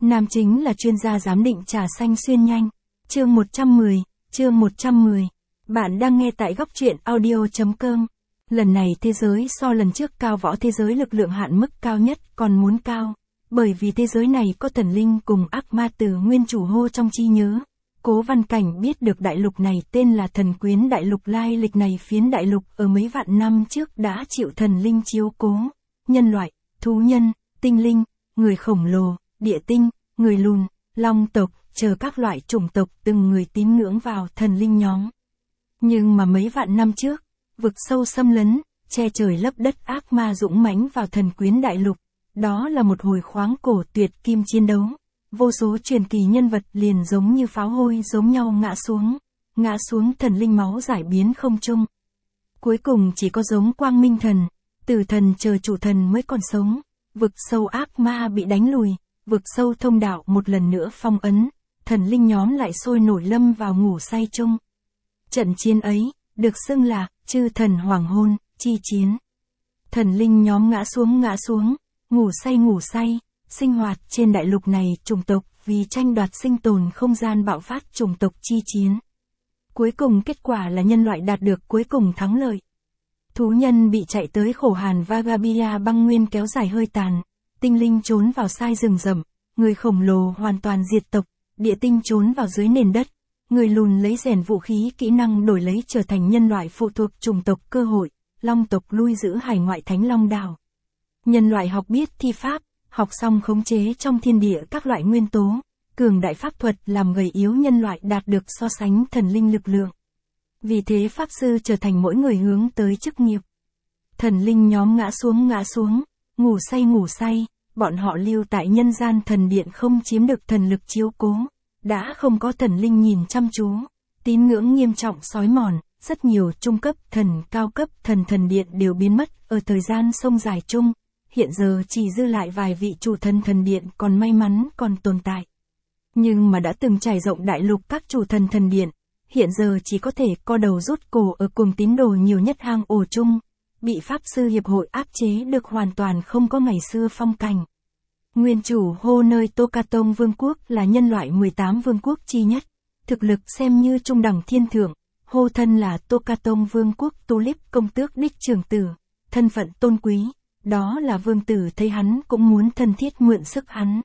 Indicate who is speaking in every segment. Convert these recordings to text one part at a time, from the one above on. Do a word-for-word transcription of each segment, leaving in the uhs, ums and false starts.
Speaker 1: Nam chính là chuyên gia giám định trà xanh xuyên nhanh. Chương một trăm mười, chương một trăm mười. Bạn đang nghe tại góc truyện audio chấm com. Lần này thế giới so lần trước cao võ thế giới lực lượng hạn mức cao nhất còn muốn cao. Bởi vì thế giới này có thần linh cùng ác ma từ nguyên chủ hô trong chi nhớ. Cố Văn Cảnh biết được đại lục này tên là Thần Quyến Đại Lục, lai lịch này phiến đại lục ở mấy vạn năm trước đã chịu thần linh chiếu cố. Nhân loại, thú nhân, tinh linh, người khổng lồ, địa tinh, người lùn, long tộc, chờ các loại chủng tộc từng người tín ngưỡng vào thần linh nhóm. Nhưng mà mấy vạn năm trước, vực sâu xâm lấn, che trời lấp đất ác ma dũng mãnh vào Thần Quyến Đại Lục. Đó là một hồi khoáng cổ tuyệt kim chiến đấu. Vô số truyền kỳ nhân vật liền giống như pháo hôi giống nhau ngã xuống, ngã xuống thần linh máu giải biến không trung. Cuối cùng chỉ có giống Quang Minh Thần, Tử Thần chờ chủ thần mới còn sống. Vực sâu ác ma bị đánh lùi, vực sâu thông đạo một lần nữa phong ấn, thần linh nhóm lại sôi nổi lâm vào ngủ say chung. Trận chiến ấy, được xưng là chư thần hoàng hôn, chi chiến. Thần linh nhóm ngã xuống ngã xuống, ngủ say ngủ say, sinh hoạt trên đại lục này chủng tộc vì tranh đoạt sinh tồn không gian bạo phát chủng tộc chi chiến. Cuối cùng kết quả là nhân loại đạt được cuối cùng thắng lợi. Thú nhân bị chạy tới khổ hàn Vagabia băng nguyên kéo dài hơi tàn, tinh linh trốn vào sai rừng rậm, người khổng lồ hoàn toàn diệt tộc, địa tinh trốn vào dưới nền đất, người lùn lấy rèn vũ khí kỹ năng đổi lấy trở thành nhân loại phụ thuộc chủng tộc cơ hội, long tộc lui giữ hải ngoại Thánh Long Đảo. Nhân loại học biết thi pháp, học xong khống chế trong thiên địa các loại nguyên tố, cường đại pháp thuật làm gầy yếu nhân loại đạt được so sánh thần linh lực lượng. Vì thế pháp sư trở thành mỗi người hướng tới chức nghiệp. Thần linh nhóm ngã xuống ngã xuống, ngủ say ngủ say, bọn họ lưu tại nhân gian thần điện không chiếm được thần lực chiếu cố, đã không có thần linh nhìn chăm chú, tín ngưỡng nghiêm trọng xói mòn, rất nhiều trung cấp thần cao cấp thần thần điện đều biến mất ở thời gian sông dài chung. Hiện giờ chỉ dư lại vài vị chủ thần thần điện còn may mắn còn tồn tại. Nhưng mà đã từng trải rộng đại lục các chủ thần thần điện, hiện giờ chỉ có thể co đầu rút cổ ở cùng tín đồ nhiều nhất hang ổ chung, bị Pháp sư Hiệp hội áp chế được hoàn toàn không có ngày xưa phong cảnh. Nguyên chủ hô nơi Tokatong Vương quốc là nhân loại mười tám vương quốc chi nhất, thực lực xem như trung đẳng thiên thượng, hô thân là Tokatong Vương quốc Tulip công tước đích trưởng tử, thân phận tôn quý. Đó là vương tử thấy hắn cũng muốn thân thiết mượn sức hắn.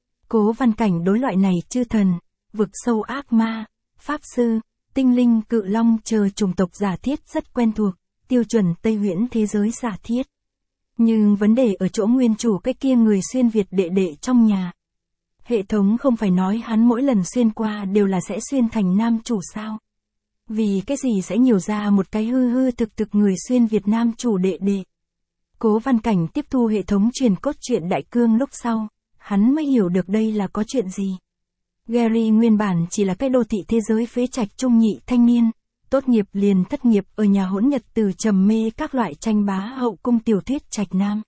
Speaker 1: Cố Văn Cảnh đối loại này chư thần, vực sâu ác ma, pháp sư, tinh linh cự long chờ chủng tộc giả thiết rất quen thuộc, tiêu chuẩn Tây Huyễn thế giới giả thiết. Nhưng vấn đề ở chỗ nguyên chủ cái kia người xuyên Việt đệ đệ trong nhà. Hệ thống không phải nói hắn mỗi lần xuyên qua đều là sẽ xuyên thành nam chủ sao? Vì cái gì sẽ nhiều ra một cái hư hư thực thực người xuyên Việt Nam chủ đệ đệ? Cố Văn Cảnh tiếp thu hệ thống truyền cốt truyện đại cương lúc sau, hắn mới hiểu được đây là có chuyện gì. Gary nguyên bản chỉ là cái đô thị thế giới phế trạch trung nhị thanh niên, tốt nghiệp liền thất nghiệp ở nhà hỗn nhật từ trầm mê các loại tranh bá hậu cung tiểu thuyết trạch nam.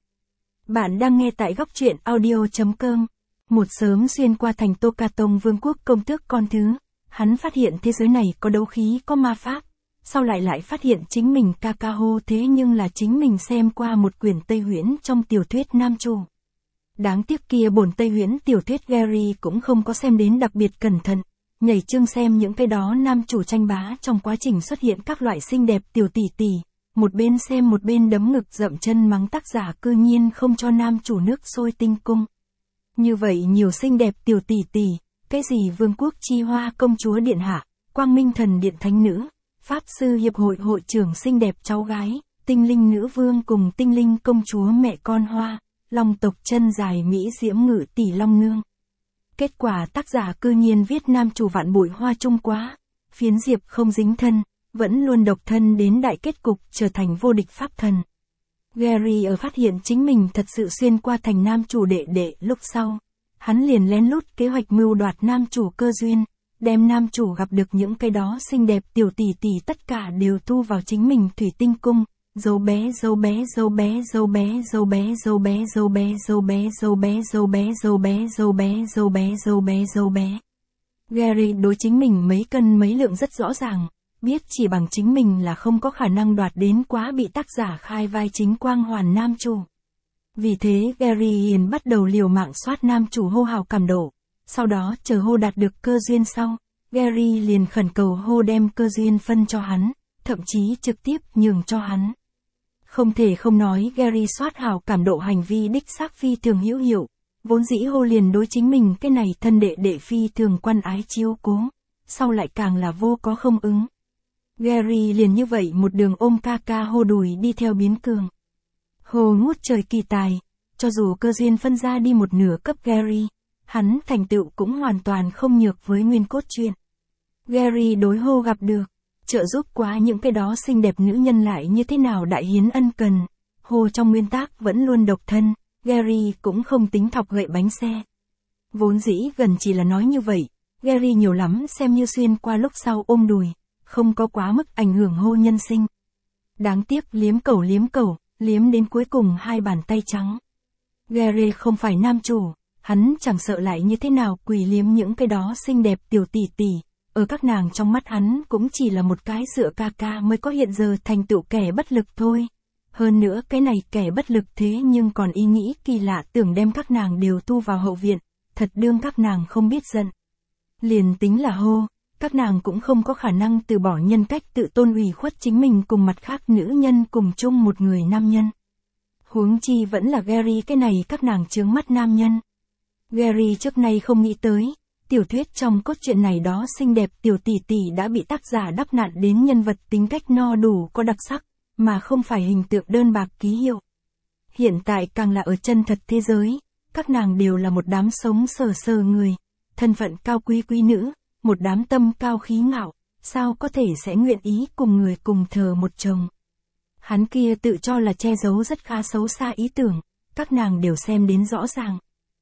Speaker 1: Bạn đang nghe tại góc truyện audio chấm com. Một sớm xuyên qua thành Tokatong Vương quốc công tước con thứ, hắn phát hiện thế giới này có đấu khí có ma pháp. Sau lại lại phát hiện chính mình Kakao thế nhưng là chính mình xem qua một quyển Tây Huyễn trong tiểu thuyết nam chủ. Đáng tiếc kia bổn Tây Huyễn tiểu thuyết Gary cũng không có xem đến đặc biệt cẩn thận, nhảy chương xem những cái đó nam chủ tranh bá trong quá trình xuất hiện các loại xinh đẹp tiểu tỷ tỷ, một bên xem một bên đấm ngực dậm chân mắng tác giả cư nhiên không cho nam chủ nước sôi tinh cung. Như vậy nhiều xinh đẹp tiểu tỷ tỷ, cái gì vương quốc chi hoa công chúa điện hạ, Quang Minh Thần điện thánh nữ. Pháp sư Hiệp hội hội trưởng xinh đẹp cháu gái, tinh linh nữ vương cùng tinh linh công chúa mẹ con hoa, long tộc chân dài mỹ diễm ngự tỷ long nương. Kết quả tác giả cư nhiên viết nam chủ vạn bụi hoa trung quá, phiến diệp không dính thân, vẫn luôn độc thân đến đại kết cục trở thành vô địch pháp thần. Gary ở phát hiện chính mình thật sự xuyên qua thành nam chủ đệ đệ lúc sau, hắn liền lén lút kế hoạch mưu đoạt nam chủ cơ duyên. Đem nam chủ gặp được những cái đó xinh đẹp tiểu tỷ tỷ tất cả đều thu vào chính mình thủy tinh cung, dấu bé dấu bé dấu bé dấu bé dấu bé dấu bé dấu bé dấu bé dấu bé dấu bé dấu bé dấu bé dấu bé dấu bé dấu bé. Gary đối chính mình mấy cân mấy lượng rất rõ ràng, biết chỉ bằng chính mình là không có khả năng đoạt đến quá bị tác giả khai vai chính quang hoàn nam chủ. Vì thế Gary Hiền bắt đầu liều mạng soát nam chủ hô hào cảm độ, Sau đó chờ Ho đạt được cơ duyên sau, Gary liền khẩn cầu Ho đem cơ duyên phân cho hắn, thậm chí trực tiếp nhường cho hắn. Không thể không nói Gary soát hào cảm độ hành vi đích xác phi thường hữu hiệu, vốn dĩ Ho liền đối chính mình cái này thân đệ đệ phi thường quan ái chiếu cố, sau lại càng là vô có không ứng. Gary liền như vậy một đường ôm ca ca Ho đùi đi theo biến cường. Ho ngút trời kỳ tài, cho dù cơ duyên phân ra đi một nửa cấp Gary, hắn thành tựu cũng hoàn toàn không nhược với nguyên cốt truyện. Gary đối Ho gặp được, trợ giúp quá những cái đó xinh đẹp nữ nhân lại như thế nào đại hiến ân cần. Ho trong nguyên tắc vẫn luôn độc thân, Gary cũng không tính thọc gậy bánh xe. Vốn dĩ gần chỉ là nói như vậy, Gary nhiều lắm xem như xuyên qua lúc sau ôm đùi, không có quá mức ảnh hưởng Ho nhân sinh. Đáng tiếc liếm cẩu liếm cẩu, liếm đến cuối cùng hai bàn tay trắng. Gary không phải nam chủ, hắn chẳng sợ lại như thế nào quỳ liếm những cái đó xinh đẹp tiểu tỷ tỷ, ở các nàng trong mắt hắn cũng chỉ là một cái dựa ca ca mới có hiện giờ thành tựu kẻ bất lực thôi. Hơn nữa cái này kẻ bất lực thế nhưng còn ý nghĩ kỳ lạ tưởng đem các nàng đều tu vào hậu viện, thật đương các nàng không biết giận. Liền tính là Ho, các nàng cũng không có khả năng từ bỏ nhân cách tự tôn ủy khuất chính mình cùng mặt khác nữ nhân cùng chung một người nam nhân. Huống chi vẫn là Gary cái này các nàng chướng mắt nam nhân. Gary trước nay không nghĩ tới, tiểu thuyết trong cốt truyện này đó xinh đẹp tiểu tỷ tỷ đã bị tác giả đắp nặn đến nhân vật tính cách no đủ có đặc sắc, mà không phải hình tượng đơn bạc ký hiệu. Hiện tại càng là ở chân thật thế giới, các nàng đều là một đám sống sờ sờ người, thân phận cao quý quý nữ, một đám tâm cao khí ngạo, sao có thể sẽ nguyện ý cùng người cùng thờ một chồng. Hắn kia tự cho là che giấu rất khá xấu xa ý tưởng, các nàng đều xem đến rõ ràng.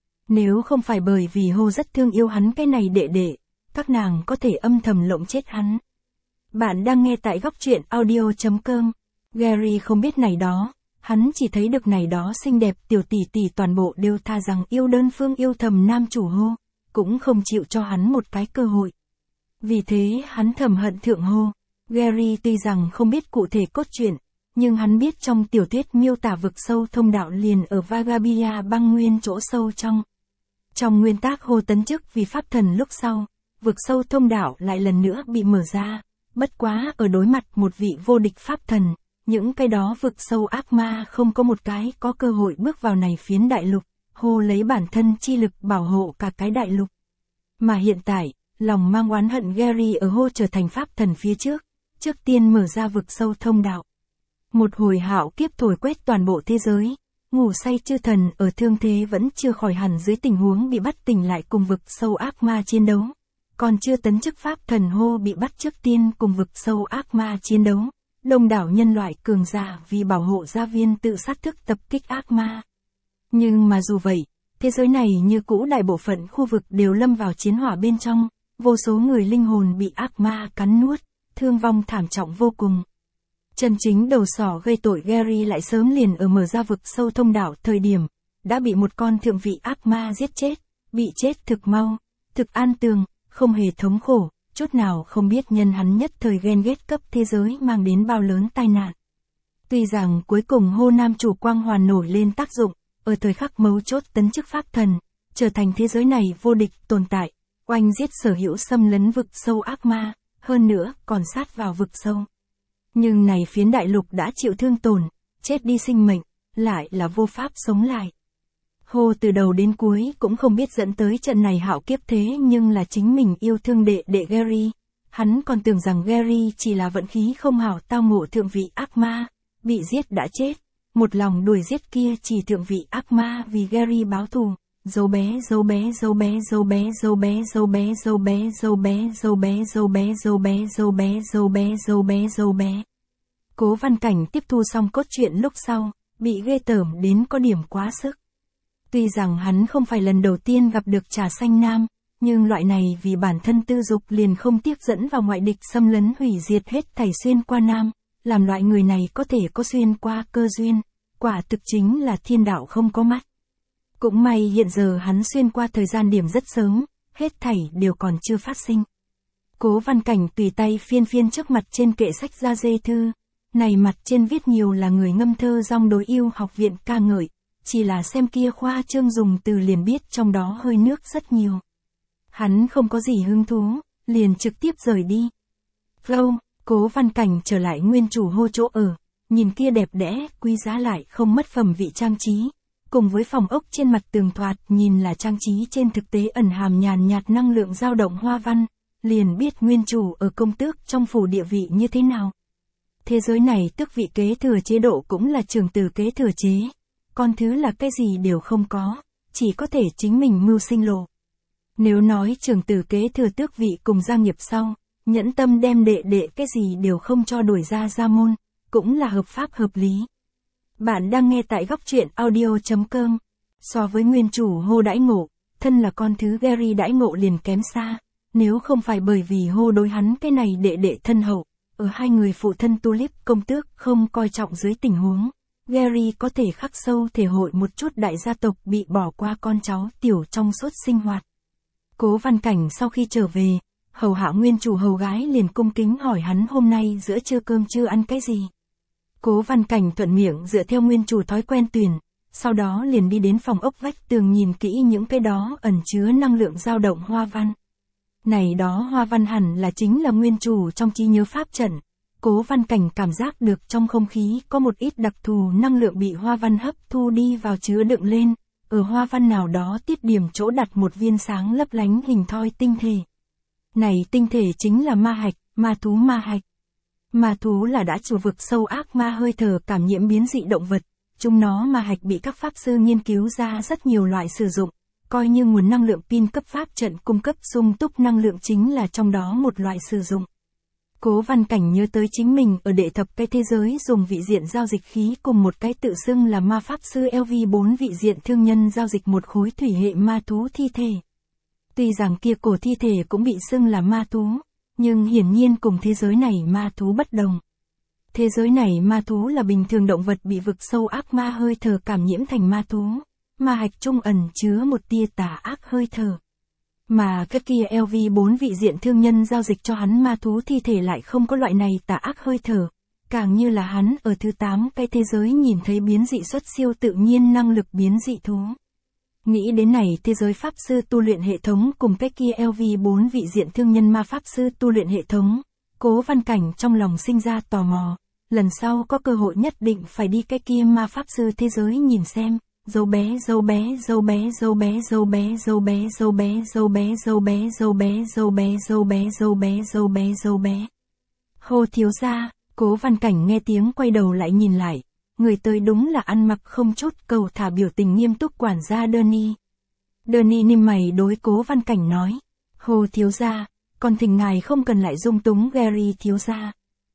Speaker 1: Nếu không phải bởi vì Ho rất thương yêu hắn cái này đệ đệ, các nàng có thể âm thầm lộng chết hắn. Bạn đang nghe tại góc truyện audio chấm com. Gary không biết này đó, hắn chỉ thấy được này đó xinh đẹp tiểu tỷ tỷ toàn bộ đều tha rằng yêu đơn phương yêu thầm nam chủ Ho, cũng không chịu cho hắn một cái cơ hội. Vì thế hắn thầm hận thượng Ho. Gary tuy rằng không biết cụ thể cốt truyện, nhưng hắn biết trong tiểu thuyết miêu tả vực sâu thông đạo liền ở Vagabia băng nguyên chỗ sâu trong. Trong nguyên tắc Ho tấn chức vì pháp thần lúc sau, vực sâu thông đạo lại lần nữa bị mở ra, bất quá ở đối mặt một vị vô địch pháp thần, những cái đó vực sâu ác ma không có một cái có cơ hội bước vào này phiến đại lục, Ho lấy bản thân chi lực bảo hộ cả cái đại lục. Mà hiện tại, lòng mang oán hận Gary ở Ho trở thành pháp thần phía trước, trước tiên mở ra vực sâu thông đạo. Một hồi hạo kiếp thổi quét toàn bộ thế giới, ngủ say chư thần ở thương thế vẫn chưa khỏi hẳn dưới tình huống bị bắt tỉnh lại cùng vực sâu ác ma chiến đấu. Còn chưa tấn chức pháp thần Ho bị bắt trước tiên cùng vực sâu ác ma chiến đấu. Đông đảo nhân loại cường giả vì bảo hộ gia viên tự sát thức tập kích ác ma. Nhưng mà dù vậy, thế giới này như cũ đại bộ phận khu vực đều lâm vào chiến hỏa bên trong, vô số người linh hồn bị ác ma cắn nuốt, thương vong thảm trọng vô cùng. Chân chính đầu sỏ gây tội Gary lại sớm liền ở mở ra vực sâu thông đạo thời điểm, đã bị một con thượng vị ác ma giết chết, bị chết thực mau, thực an tường, không hề thống khổ, chút nào không biết nhân hắn nhất thời ghen ghét cấp thế giới mang đến bao lớn tai nạn. Tuy rằng cuối cùng Ho nam chủ quang hoàn nổi lên tác dụng, ở thời khắc mấu chốt tấn chức pháp thần, trở thành thế giới này vô địch tồn tại, oanh giết sở hữu xâm lấn vực sâu ác ma, hơn nữa còn sát vào vực sâu. Nhưng này phiến đại lục đã chịu thương tổn, chết đi sinh mệnh, lại là vô pháp sống lại. Ho từ đầu đến cuối cũng không biết dẫn tới trận này hạo kiếp thế nhưng là chính mình yêu thương đệ đệ Gary. Hắn còn tưởng rằng Gary chỉ là vận khí không hảo tao ngộ thượng vị ác ma, bị giết đã chết, một lòng đuổi giết kia chỉ thượng vị ác ma vì Gary báo thù. Dấu bé dấu bé dấu bé dấu bé dấu bé dấu bé dấu bé dấu bé dấu bé dấu bé dấu bé dấu bé dấu bé dấu bé dấu bé. Cố Văn Cảnh tiếp thu xong cốt truyện lúc sau, bị ghê tởm đến có điểm quá sức. Tuy rằng hắn không phải lần đầu tiên gặp được Trà Xanh Nam, nhưng loại này vì bản thân tư dục liền không tiếc dẫn vào ngoại địch xâm lấn hủy diệt hết thảy xuyên qua Nam, làm loại người này có thể có xuyên qua cơ duyên, quả thực chính là thiên đạo không có mắt. Cũng may hiện giờ hắn xuyên qua thời gian điểm rất sớm, hết thảy đều còn chưa phát sinh. Cố Văn Cảnh tùy tay phiên phiên trước mặt trên kệ sách ra dê thư, này mặt trên viết nhiều là người ngâm thơ dong đối yêu học viện ca ngợi, chỉ là xem kia khoa trương dùng từ liền biết trong đó hơi nước rất nhiều. Hắn không có gì hứng thú, liền trực tiếp rời đi. Flow, Cố Văn Cảnh trở lại nguyên chủ hô chỗ ở, nhìn kia đẹp đẽ, quý giá lại không mất phẩm vị trang trí. Cùng với phòng ốc trên mặt tường thoạt nhìn là trang trí trên thực tế ẩn hàm nhàn nhạt năng lượng dao động hoa văn, liền biết nguyên chủ ở công tước trong phủ địa vị như thế nào. Thế giới này tước vị kế thừa chế độ cũng là trưởng tử kế thừa chế, con thứ là cái gì đều không có, chỉ có thể chính mình mưu sinh lộ. Nếu nói trưởng tử kế thừa tước vị cùng gia nghiệp sau, nhẫn tâm đem đệ đệ cái gì đều không cho đuổi ra gia môn, cũng là hợp pháp hợp lý. Bạn đang nghe tại góc truyện audio chấm com. So với nguyên chủ hô đãi ngộ, thân là con thứ Gary đãi ngộ liền kém xa. Nếu không phải bởi vì hô đối hắn cái này đệ đệ thân hậu, ở hai người phụ thân Tulip công tước không coi trọng dưới tình huống, Gary có thể khắc sâu thể hội một chút đại gia tộc bị bỏ qua con cháu tiểu trong suốt sinh hoạt. Cố Văn Cảnh sau khi trở về, hầu hạ nguyên chủ hầu gái liền cung kính hỏi hắn hôm nay giữa trưa cơm trưa ăn cái gì. Cố Văn Cảnh thuận miệng dựa theo nguyên chủ thói quen tuyển, sau đó liền đi đến phòng ốc vách tường nhìn kỹ những cái đó ẩn chứa năng lượng dao động hoa văn. Này đó hoa văn hẳn là chính là nguyên chủ trong trí nhớ pháp trận. Cố Văn Cảnh cảm giác được trong không khí có một ít đặc thù năng lượng bị hoa văn hấp thu đi vào chứa đựng lên, ở hoa văn nào đó tiết điểm chỗ đặt một viên sáng lấp lánh hình thoi tinh thể. Này tinh thể chính là ma hạch, ma thú ma hạch. Ma thú là đã chủ vực sâu ác ma hơi thở cảm nhiễm biến dị động vật, chúng nó ma hạch bị các pháp sư nghiên cứu ra rất nhiều loại sử dụng, coi như nguồn năng lượng pin cấp pháp trận cung cấp sung túc năng lượng chính là trong đó một loại sử dụng. Cố Văn Cảnh nhớ tới chính mình ở đệ thập cái thế giới dùng vị diện giao dịch khí cùng một cái tự xưng là ma pháp sư L V bốn vị diện thương nhân giao dịch một khối thủy hệ ma thú thi thể. Tuy rằng kia cổ thi thể cũng bị xưng là ma thú, nhưng hiển nhiên cùng thế giới này ma thú bất đồng. Thế giới này ma thú là bình thường động vật bị vực sâu ác ma hơi thở cảm nhiễm thành ma thú, ma hạch trung ẩn chứa một tia tà ác hơi thở. Mà cái kia L V bốn vị diện thương nhân giao dịch cho hắn ma thú thi thể lại không có loại này tà ác hơi thở, càng như là hắn ở thứ tám cái thế giới nhìn thấy biến dị xuất siêu tự nhiên năng lực biến dị thú. Nghĩ đến này thế giới pháp sư tu luyện hệ thống cùng cái kia L V bốn vị diện thương nhân ma pháp sư tu luyện hệ thống, Cố Văn Cảnh trong lòng sinh ra tò mò, lần sau có cơ hội nhất định phải đi cái kia ma pháp sư thế giới nhìn xem. Dâu bé dâu bé dâu bé dâu bé dâu bé dâu bé dâu bé dâu bé dâu bé dâu bé dâu bé dâu bé dâu bé dâu bé dâu bé. Hô thiếu gia, Cố Văn Cảnh nghe tiếng quay đầu lại nhìn lại, người tới đúng là ăn mặc không chút cầu thả biểu tình nghiêm túc quản gia Danny. Danny niêm mày đối Cố Văn Cảnh nói, hô thiếu gia, còn thỉnh ngài không cần lại dung túng Gary thiếu gia.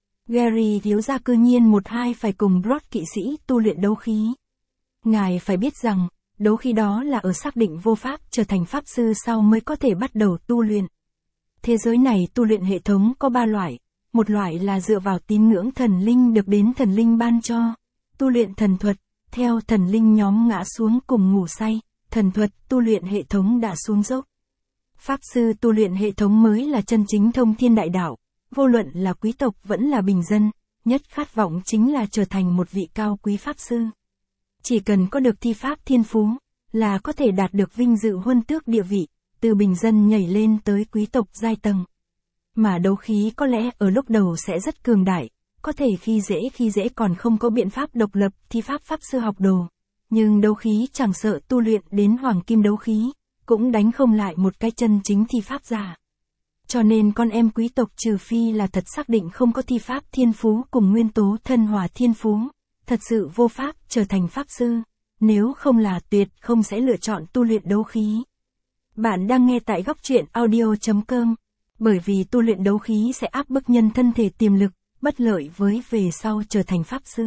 Speaker 1: Gary thiếu gia cư nhiên một hai phải cùng Brod kỵ sĩ tu luyện đấu khí. Ngài phải biết rằng, đấu khí đó là ở xác định vô pháp trở thành pháp sư sau mới có thể bắt đầu tu luyện. Thế giới này tu luyện hệ thống có ba loại, một loại là dựa vào tín ngưỡng thần linh được đến thần linh ban cho, tu luyện thần thuật, theo thần linh nhóm ngã xuống cùng ngủ say, thần thuật tu luyện hệ thống đã xuống dốc. Pháp sư tu luyện hệ thống mới là chân chính thông thiên đại đạo, vô luận là quý tộc vẫn là bình dân, nhất khát vọng chính là trở thành một vị cao quý pháp sư. Chỉ cần có được thi pháp thiên phú, là có thể đạt được vinh dự huân tước địa vị, từ bình dân nhảy lên tới quý tộc giai tầng. Mà đấu khí có lẽ ở lúc đầu sẽ rất cường đại, có thể khi dễ khi dễ còn không có biện pháp độc lập thi pháp pháp sư học đồ. Nhưng đấu khí chẳng sợ tu luyện đến hoàng kim đấu khí, cũng đánh không lại một cái chân chính thi pháp giả. Cho nên con em quý tộc trừ phi là thật xác định không có thi pháp thiên phú cùng nguyên tố thân hòa thiên phú, thật sự vô pháp trở thành pháp sư, nếu không là tuyệt không sẽ lựa chọn tu luyện đấu khí. Bạn đang nghe tại góc truyện audio chấm com, bởi vì tu luyện đấu khí sẽ áp bức nhân thân thể tiềm lực, bất lợi với về sau trở thành pháp sư.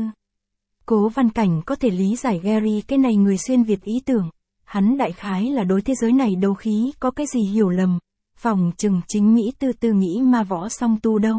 Speaker 1: Cố Văn Cảnh có thể lý giải Gary cái này người xuyên Việt ý tưởng, hắn đại khái là đối thế giới này đấu khí có cái gì hiểu lầm, phòng chừng chính nghĩ tư tư nghĩ ma võ song tu đâu.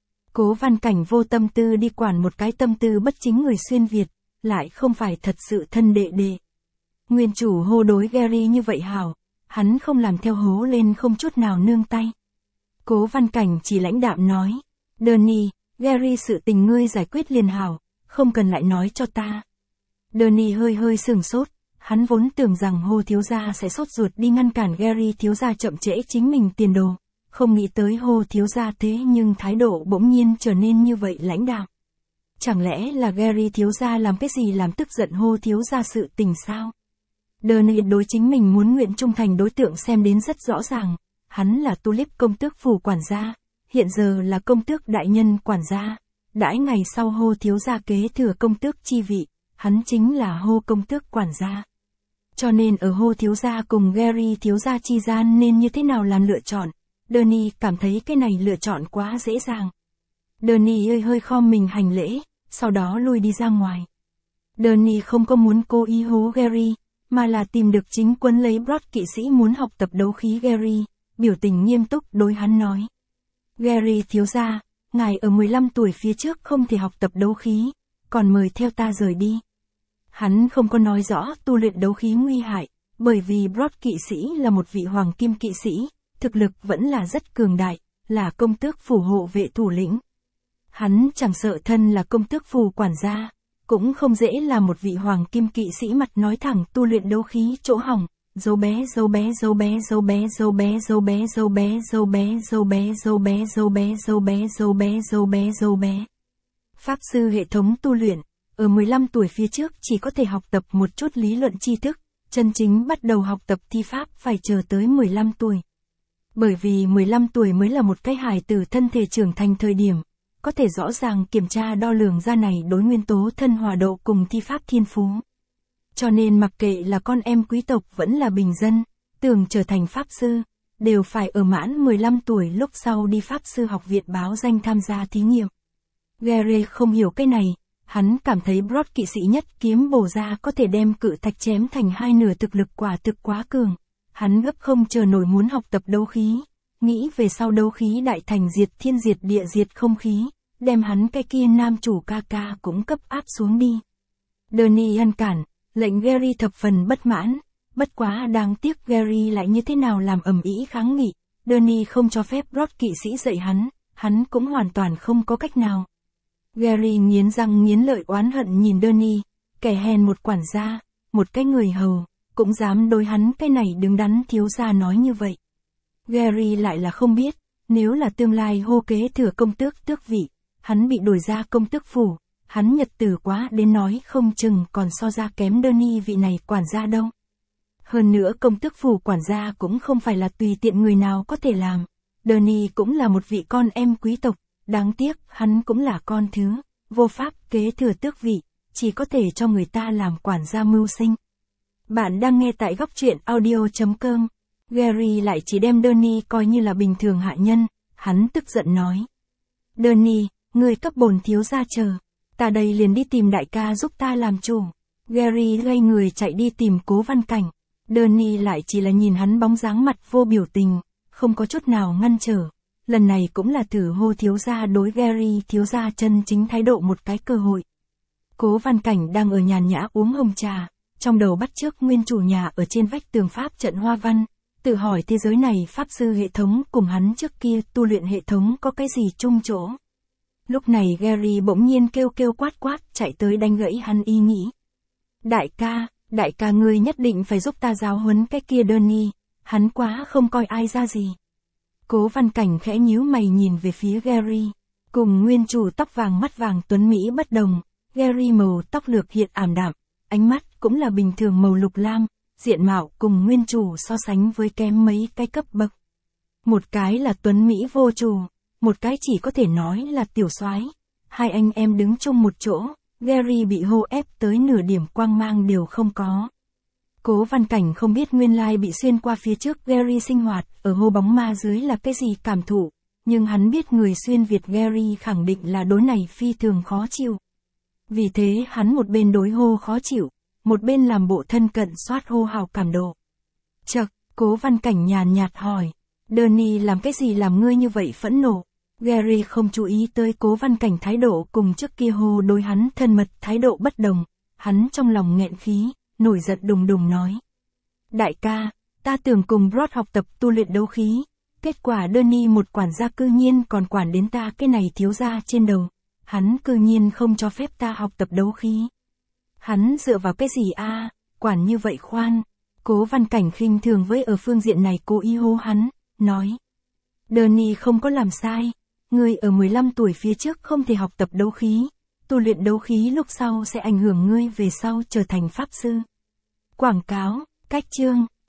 Speaker 1: Cố Văn Cảnh vô tâm tư đi quản một cái tâm tư bất chính người xuyên Việt, lại không phải thật sự thân đệ đệ. Nguyên chủ hô đối Gary như vậy hảo, hắn không làm theo hố lên không chút nào nương tay. Cố Văn Cảnh chỉ lãnh đạm nói, Danny, Gary sự tình ngươi giải quyết liền hảo, không cần lại nói cho ta. Danny hơi hơi sừng sốt, Hắn vốn tưởng rằng Hồ thiếu gia sẽ sốt ruột đi ngăn cản Gary thiếu gia chậm trễ chính mình tiền đồ. Không nghĩ tới Hồ thiếu gia thế nhưng thái độ bỗng nhiên trở nên như vậy lãnh đạm. Chẳng lẽ là Gary thiếu gia làm cái gì làm tức giận Hồ thiếu gia sự tình sao? Donnie đối chính mình muốn nguyện trung thành đối tượng xem đến rất rõ ràng. Hắn là Tulip công tước phủ quản gia, hiện giờ là công tước đại nhân quản gia. Đãi ngày sau Hồ thiếu gia kế thừa công tước chi vị, hắn chính là Hồ công tước quản gia. Cho nên ở Hồ thiếu gia cùng Gary thiếu gia chi gian nên như thế nào làm lựa chọn, Donnie cảm thấy cái này lựa chọn quá dễ dàng. Donnie hơi hơi khom mình hành lễ, sau đó lui đi ra ngoài. Donnie không có muốn cố ý hố Gary, mà là tìm được chính quân lấy Brod kỵ sĩ muốn học tập đấu khí Gary, biểu tình nghiêm túc đối hắn nói. Gary thiếu gia, ngài ở mười lăm tuổi phía trước không thể học tập đấu khí, còn mời theo ta rời đi. Hắn không có nói rõ tu luyện đấu khí nguy hại, bởi vì Brod kỵ sĩ là một vị hoàng kim kỵ sĩ, thực lực vẫn là rất cường đại, là công tước phủ hộ vệ thủ lĩnh. Hắn chẳng sợ thân là công tước phủ quản gia, cũng không dễ là một vị hoàng kim kỵ sĩ mặt nói thẳng tu luyện đấu khí chỗ hỏng. Dấu bé dấu bé dấu bé dấu bé dấu bé dấu bé dấu bé dấu bé dấu bé dấu bé dấu bé dấu bé dấu bé dấu bé dấu bé. Pháp sư hệ thống tu luyện, ở mười lăm tuổi phía trước chỉ có thể học tập một chút lý luận tri thức, chân chính bắt đầu học tập thi pháp phải chờ tới mười lăm tuổi. Bởi vì mười lăm tuổi mới là một cái hài tử thân thể trưởng thành thời điểm, có thể rõ ràng kiểm tra đo lường ra này đối nguyên tố thân hòa độ cùng thi pháp thiên phú. Cho nên mặc kệ là con em quý tộc vẫn là bình dân, tưởng trở thành pháp sư, đều phải ở mãn mười lăm tuổi lúc sau đi pháp sư học viện báo danh tham gia thí nghiệm. Gary không hiểu cái này, hắn cảm thấy Brod kỵ sĩ nhất kiếm bổ ra có thể đem cự thạch chém thành hai nửa thực lực quả thực quá cường. Hắn gấp không chờ nổi muốn học tập đấu khí, nghĩ về sau đấu khí đại thành diệt thiên diệt địa diệt không khí, đem hắn cái kia nam chủ ca ca cũng cấp áp xuống đi. Donnie ngăn cản, lệnh Gary thập phần bất mãn, bất quá đáng tiếc Gary lại như thế nào làm ầm ĩ kháng nghị, Donnie không cho phép Brod kỵ sĩ dạy hắn, hắn cũng hoàn toàn không có cách nào. Gary nghiến răng nghiến lợi oán hận nhìn Donnie, kẻ hèn một quản gia, một cái người hầu, cũng dám đối hắn cái này đứng đắn thiếu gia nói như vậy. Gary lại là không biết, nếu là tương lai Hô kế thừa công tước tước vị, hắn bị đổi ra công tước phủ, hắn nhật tử quá đến nói không chừng còn so ra kém Donnie vị này quản gia đâu. Hơn nữa công tước phủ quản gia cũng không phải là tùy tiện người nào có thể làm. Donnie cũng là một vị con em quý tộc, đáng tiếc hắn cũng là con thứ, vô pháp kế thừa tước vị, chỉ có thể cho người ta làm quản gia mưu sinh. Bạn đang nghe tại góc truyện audio chấm com. Gary lại chỉ đem Donnie coi như là bình thường hạ nhân, hắn tức giận nói. Donnie, người cấp bổn thiếu gia chờ, ta đây liền đi tìm đại ca giúp ta làm chủ. Gary gây người chạy đi tìm Cố Văn Cảnh. Donnie lại chỉ là nhìn hắn bóng dáng mặt vô biểu tình, không có chút nào ngăn trở. Lần này cũng là thử Hô thiếu gia đối Gary thiếu gia chân chính thái độ một cái cơ hội. Cố Văn Cảnh đang ở nhàn nhã uống hồng trà, trong đầu bắt chước nguyên chủ nhà ở trên vách tường pháp trận hoa văn, tự hỏi thế giới này pháp sư hệ thống cùng hắn trước kia tu luyện hệ thống có cái gì chung chỗ. Lúc này Gary bỗng nhiên kêu kêu quát quát chạy tới đánh gãy hắn ý nghĩ. Đại ca, đại ca ngươi nhất định phải giúp ta giáo huấn cái kia Donnie, hắn quá không coi ai ra gì. Cố Văn Cảnh khẽ nhíu mày nhìn về phía Gary, cùng nguyên chủ tóc vàng mắt vàng tuấn Mỹ bất đồng, Gary màu tóc lược hiện ảm đạm, ánh mắt cũng là bình thường màu lục lam, diện mạo cùng nguyên chủ so sánh với kém mấy cái cấp bậc. Một cái là tuấn Mỹ vô chủ, một cái chỉ có thể nói là tiểu soái. Hai anh em đứng chung một chỗ, Gary bị hô ép tới nửa điểm quang mang đều không có. Cố Văn Cảnh không biết nguyên lai bị xuyên qua phía trước Gary sinh hoạt ở hô bóng ma dưới là cái gì cảm thụ, nhưng hắn biết người xuyên Việt Gary khẳng định là đối này phi thường khó chịu. Vì thế hắn một bên đối hô khó chịu, một bên làm bộ thân cận soát hô hào cảm độ. Chậc, Cố Văn Cảnh nhàn nhạt hỏi, Donnie làm cái gì làm ngươi như vậy phẫn nộ? Gary không chú ý tới Cố Văn Cảnh thái độ cùng trước kia hô đối hắn thân mật thái độ bất đồng, hắn trong lòng nghẹn khí, nổi giận đùng đùng nói. Đại ca, ta tưởng cùng Brod học tập tu luyện đấu khí, kết quả Donnie một quản gia cư nhiên còn quản đến ta cái này thiếu gia trên đầu, hắn cư nhiên không cho phép ta học tập đấu khí. Hắn dựa vào cái gì a? quản như vậy khoan. Cố Văn Cảnh khinh thường với ở phương diện này cố ý hô hắn, nói. Danny không có làm sai. Ngươi ở mười lăm tuổi phía trước không thể học tập đấu khí. Tu luyện đấu khí lúc sau sẽ ảnh hưởng ngươi về sau trở thành pháp sư. Quảng cáo, cách chương,